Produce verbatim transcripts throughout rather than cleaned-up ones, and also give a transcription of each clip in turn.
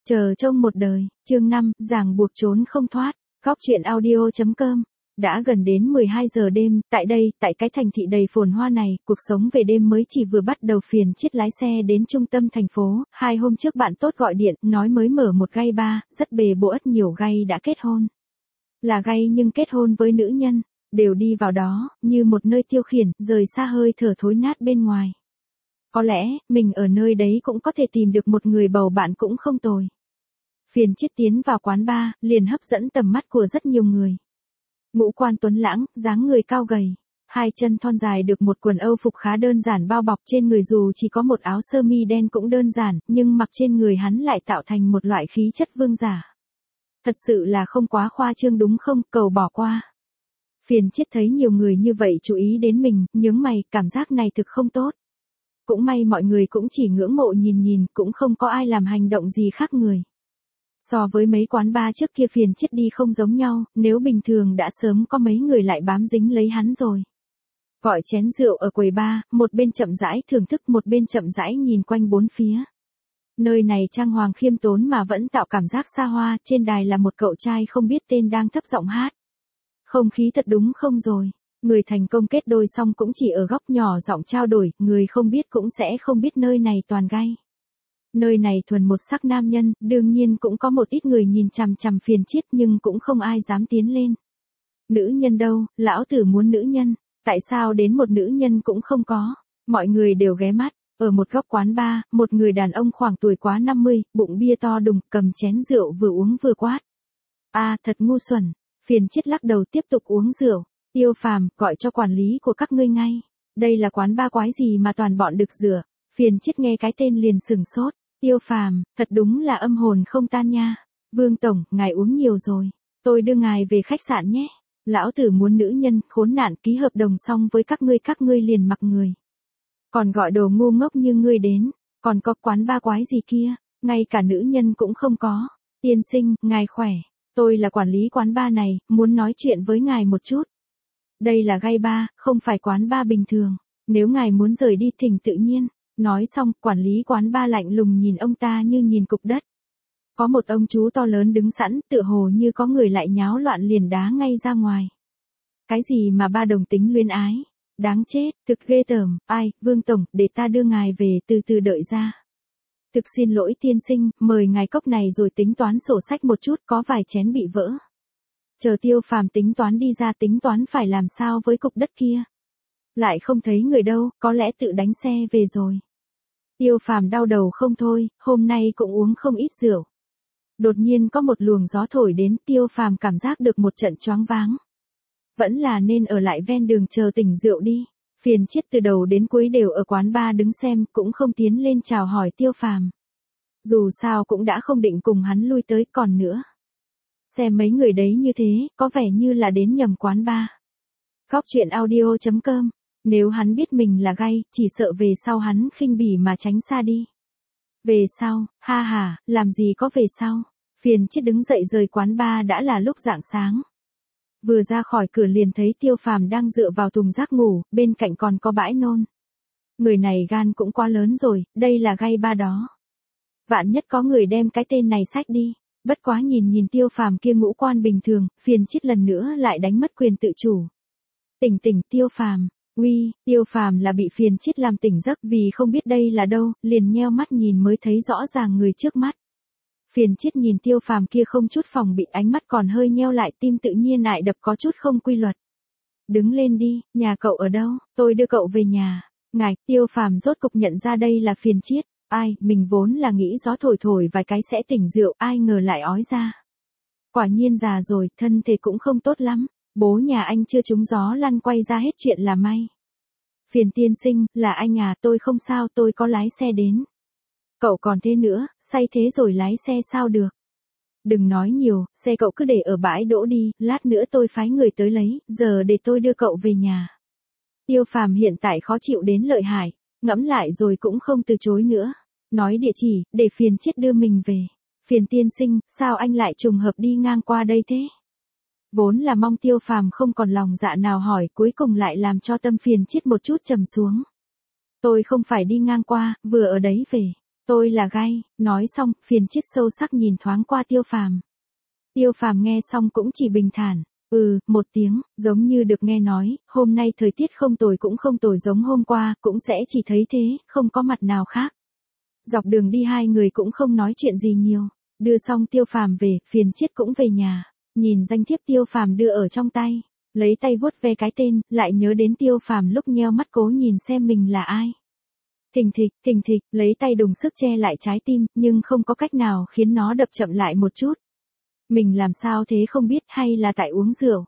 Chờ trông một đời, chương năm, ràng buộc trốn không thoát, góc truyện audio.com. Đã gần đến mười hai giờ đêm, tại đây, tại cái thành thị đầy phồn hoa này, cuộc sống về đêm mới chỉ vừa bắt đầu. Phiền chiết lái xe đến trung tâm thành phố, hai hôm trước bạn tốt gọi điện, nói mới mở một gay bar, rất bề bộn, nhiều gay đã kết hôn. Là gay nhưng kết hôn với nữ nhân, đều đi vào đó, như một nơi tiêu khiển, rời xa hơi thở thối nát bên ngoài. Có lẽ, mình ở nơi đấy cũng có thể tìm được một người bầu bạn cũng không tồi. Phiền chiết tiến vào quán bar, liền hấp dẫn tầm mắt của rất nhiều người. Ngũ quan tuấn lãng, dáng người cao gầy, hai chân thon dài được một quần âu phục khá đơn giản bao bọc trên người, dù chỉ có một áo sơ mi đen cũng đơn giản, nhưng mặc trên người hắn lại tạo thành một loại khí chất vương giả. Thật sự là không quá khoa trương đúng không, cầu bỏ qua. Phiền chiết thấy nhiều người như vậy chú ý đến mình, nhướng mày, cảm giác này thực không tốt. Cũng may mọi người cũng chỉ ngưỡng mộ nhìn nhìn, cũng không có ai làm hành động gì khác người. So với mấy quán bar trước kia phiền chiết đi không giống nhau, nếu bình thường đã sớm có mấy người lại bám dính lấy hắn rồi. Gọi chén rượu ở quầy bar, một bên chậm rãi thưởng thức, một bên chậm rãi nhìn quanh bốn phía. Nơi này trang hoàng khiêm tốn mà vẫn tạo cảm giác xa hoa, trên đài là một cậu trai không biết tên đang thấp giọng hát. Không khí thật đúng không rồi. Người thành công kết đôi xong cũng chỉ ở góc nhỏ giọng trao đổi, người không biết cũng sẽ không biết nơi này toàn gay. Nơi này thuần một sắc nam nhân, đương nhiên cũng có một ít người nhìn chằm chằm phiền chiết nhưng cũng không ai dám tiến lên. Nữ nhân đâu, lão tử muốn nữ nhân, tại sao đến một nữ nhân cũng không có, mọi người đều ghé mắt. Ở một góc quán bar, một người đàn ông khoảng tuổi quá năm mươi, bụng bia to đùng, cầm chén rượu vừa uống vừa quát. A à, thật ngu xuẩn, phiền chiết lắc đầu tiếp tục uống rượu. Tiêu Phàm, gọi cho quản lý của các ngươi ngay. Đây là quán bar quái gì mà toàn bọn đực rửa. Phiền chiết nghe cái tên liền sừng sốt. Tiêu Phàm, thật đúng là âm hồn không tan nha. Vương tổng, ngài uống nhiều rồi. Tôi đưa ngài về khách sạn nhé. Lão tử muốn nữ nhân, khốn nạn, ký hợp đồng xong với các ngươi các ngươi liền mặc người. Còn gọi đồ ngu ngốc như ngươi đến. Còn có quán bar quái gì kia, ngay cả nữ nhân cũng không có. Tiên sinh, ngài khỏe. Tôi là quản lý quán bar này, muốn nói chuyện với ngài một chút. Đây là gay bar, không phải quán bar bình thường. Nếu ngài muốn rời đi thỉnh tự nhiên. Nói xong, quản lý quán bar lạnh lùng nhìn ông ta như nhìn cục đất. Có một ông chú to lớn đứng sẵn, tựa hồ như có người lại nháo loạn liền đá ngay ra ngoài. Cái gì mà ba đồng tính luyến ái? Đáng chết, thực ghê tởm. Ai, Vương tổng, để ta đưa ngài về, từ từ đợi ra. Thực xin lỗi tiên sinh, mời ngài cốc này rồi tính toán sổ sách một chút, có vài chén bị vỡ. Chờ Tiêu Phàm tính toán đi ra, tính toán phải làm sao với cục đất kia. Lại không thấy người đâu, có lẽ tự đánh xe về rồi. Tiêu Phàm đau đầu không thôi, hôm nay cũng uống không ít rượu. Đột nhiên có một luồng gió thổi đến, Tiêu Phàm cảm giác được một trận choáng váng. Vẫn là nên ở lại ven đường chờ tỉnh rượu đi. Phiền chiết từ đầu đến cuối đều ở quán bar đứng xem, cũng không tiến lên chào hỏi Tiêu Phàm. Dù sao cũng đã không định cùng hắn lui tới, còn nữa. Xem mấy người đấy như thế, có vẻ như là đến nhầm quán bar. Góc truyện audio.com. Nếu hắn biết mình là gay, chỉ sợ về sau hắn khinh bỉ mà tránh xa đi. Về sau, ha ha, làm gì có về sau. Phiền chiết đứng dậy rời quán bar đã là lúc rạng sáng. Vừa ra khỏi cửa liền thấy Tiêu Phàm đang dựa vào thùng rác ngủ, bên cạnh còn có bãi nôn. Người này gan cũng quá lớn rồi, đây là gay bar đó. Vạn nhất có người đem cái tên này xách đi. Bất quá nhìn nhìn Tiêu Phàm kia ngũ quan bình thường, phiền chiết lần nữa lại đánh mất quyền tự chủ. Tỉnh tỉnh Tiêu Phàm, uy, Tiêu Phàm là bị phiền chiết làm tỉnh giấc vì không biết đây là đâu, liền nheo mắt nhìn mới thấy rõ ràng người trước mắt. Phiền chiết nhìn Tiêu Phàm kia không chút phòng bị, ánh mắt còn hơi nheo lại, tim tự nhiên lại đập có chút không quy luật. Đứng lên đi, nhà cậu ở đâu, tôi đưa cậu về nhà. Ngài, Tiêu Phàm rốt cục nhận ra đây là phiền chiết. Ai, mình vốn là nghĩ gió thổi thổi vài cái sẽ tỉnh rượu, ai ngờ lại ói ra. Quả nhiên già rồi, thân thể cũng không tốt lắm. Bố nhà anh chưa trúng gió lăn quay ra hết chuyện là may. Phiền tiên sinh, là anh à, tôi không sao, tôi có lái xe đến. Cậu còn thế nữa, say thế rồi lái xe sao được. Đừng nói nhiều, xe cậu cứ để ở bãi đỗ đi, lát nữa tôi phái người tới lấy, giờ để tôi đưa cậu về nhà. Tiêu Phàm hiện tại khó chịu đến lợi hại, ngẫm lại rồi cũng không từ chối nữa. Nói địa chỉ, để phiền chiết đưa mình về. Phiền tiên sinh, sao anh lại trùng hợp đi ngang qua đây thế? Vốn là mong Tiêu Phàm không còn lòng dạ nào hỏi, cuối cùng lại làm cho tâm phiền chiết một chút trầm xuống. Tôi không phải đi ngang qua, vừa ở đấy về. Tôi là Gai, nói xong, phiền chết sâu sắc nhìn thoáng qua Tiêu Phàm. Tiêu Phàm nghe xong cũng chỉ bình thản, ừ, một tiếng, giống như được nghe nói, hôm nay thời tiết không tồi cũng không tồi giống hôm qua, cũng sẽ chỉ thấy thế, không có mặt nào khác. Dọc đường đi hai người cũng không nói chuyện gì nhiều, đưa xong Tiêu Phàm về, phiền chết cũng về nhà, nhìn danh thiếp Tiêu Phàm đưa ở trong tay, lấy tay vuốt ve cái tên, lại nhớ đến Tiêu Phàm lúc nheo mắt cố nhìn xem mình là ai. Thình thịch, thình thịch, lấy tay đùng sức che lại trái tim, nhưng không có cách nào khiến nó đập chậm lại một chút. Mình làm sao thế không biết, hay là tại uống rượu.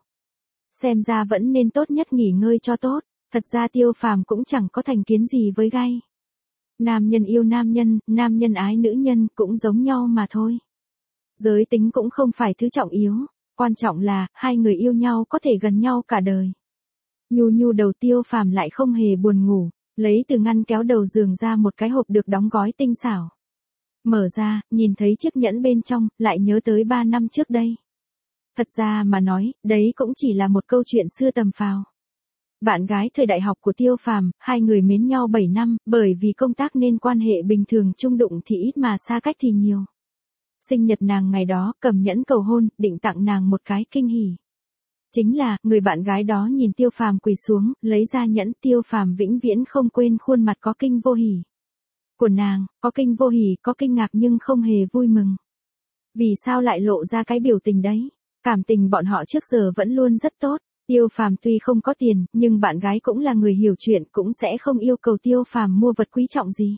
Xem ra vẫn nên tốt nhất nghỉ ngơi cho tốt, thật ra Tiêu Phàm cũng chẳng có thành kiến gì với Gai. Nam nhân yêu nam nhân, nam nhân ái nữ nhân cũng giống nhau mà thôi. Giới tính cũng không phải thứ trọng yếu, quan trọng là, hai người yêu nhau có thể gần nhau cả đời. Nhu nhu đầu Tiêu Phàm lại không hề buồn ngủ, lấy từ ngăn kéo đầu giường ra một cái hộp được đóng gói tinh xảo. Mở ra, nhìn thấy chiếc nhẫn bên trong, lại nhớ tới ba năm trước đây. Thật ra mà nói, đấy cũng chỉ là một câu chuyện xưa tầm phào. Bạn gái thời đại học của Tiêu Phàm, hai người mến nhau bảy năm, bởi vì công tác nên quan hệ bình thường chung đụng thì ít mà xa cách thì nhiều. Sinh nhật nàng ngày đó, cầm nhẫn cầu hôn, định tặng nàng một cái kinh hỉ. Chính là, người bạn gái đó nhìn Tiêu Phàm quỳ xuống, lấy ra nhẫn, Tiêu Phàm vĩnh viễn không quên khuôn mặt có kinh vô hỉ của nàng, có kinh vô hỉ, có kinh ngạc nhưng không hề vui mừng. Vì sao lại lộ ra cái biểu tình đấy? Cảm tình bọn họ trước giờ vẫn luôn rất tốt. Tiêu Phàm tuy không có tiền, nhưng bạn gái cũng là người hiểu chuyện, cũng sẽ không yêu cầu Tiêu Phàm mua vật quý trọng gì.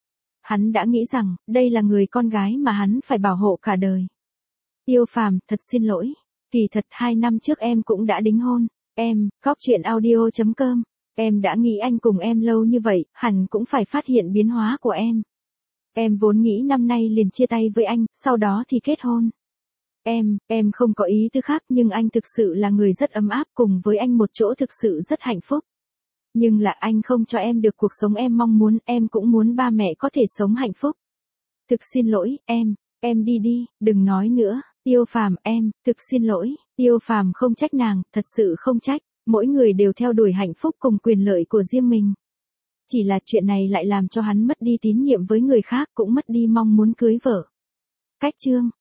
Hắn đã nghĩ rằng, đây là người con gái mà hắn phải bảo hộ cả đời. Tiêu Phàm, thật xin lỗi. Kỳ thật hai năm trước em cũng đã đính hôn. Em, Góc Chuyện Audio chấm com. Em đã nghĩ anh cùng em lâu như vậy, hẳn cũng phải phát hiện biến hóa của em. Em vốn nghĩ năm nay liền chia tay với anh, sau đó thì kết hôn. Em, em không có ý tư khác nhưng anh thực sự là người rất ấm áp, cùng với anh một chỗ thực sự rất hạnh phúc. Nhưng là anh không cho em được cuộc sống em mong muốn, em cũng muốn ba mẹ có thể sống hạnh phúc. Thực xin lỗi, em, em đi đi, đừng nói nữa. Tiêu Phàm, em, thực xin lỗi. Tiêu Phàm không trách nàng, thật sự không trách, mỗi người đều theo đuổi hạnh phúc cùng quyền lợi của riêng mình. Chỉ là chuyện này lại làm cho hắn mất đi tín nhiệm với người khác, cũng mất đi mong muốn cưới vợ. Cách chương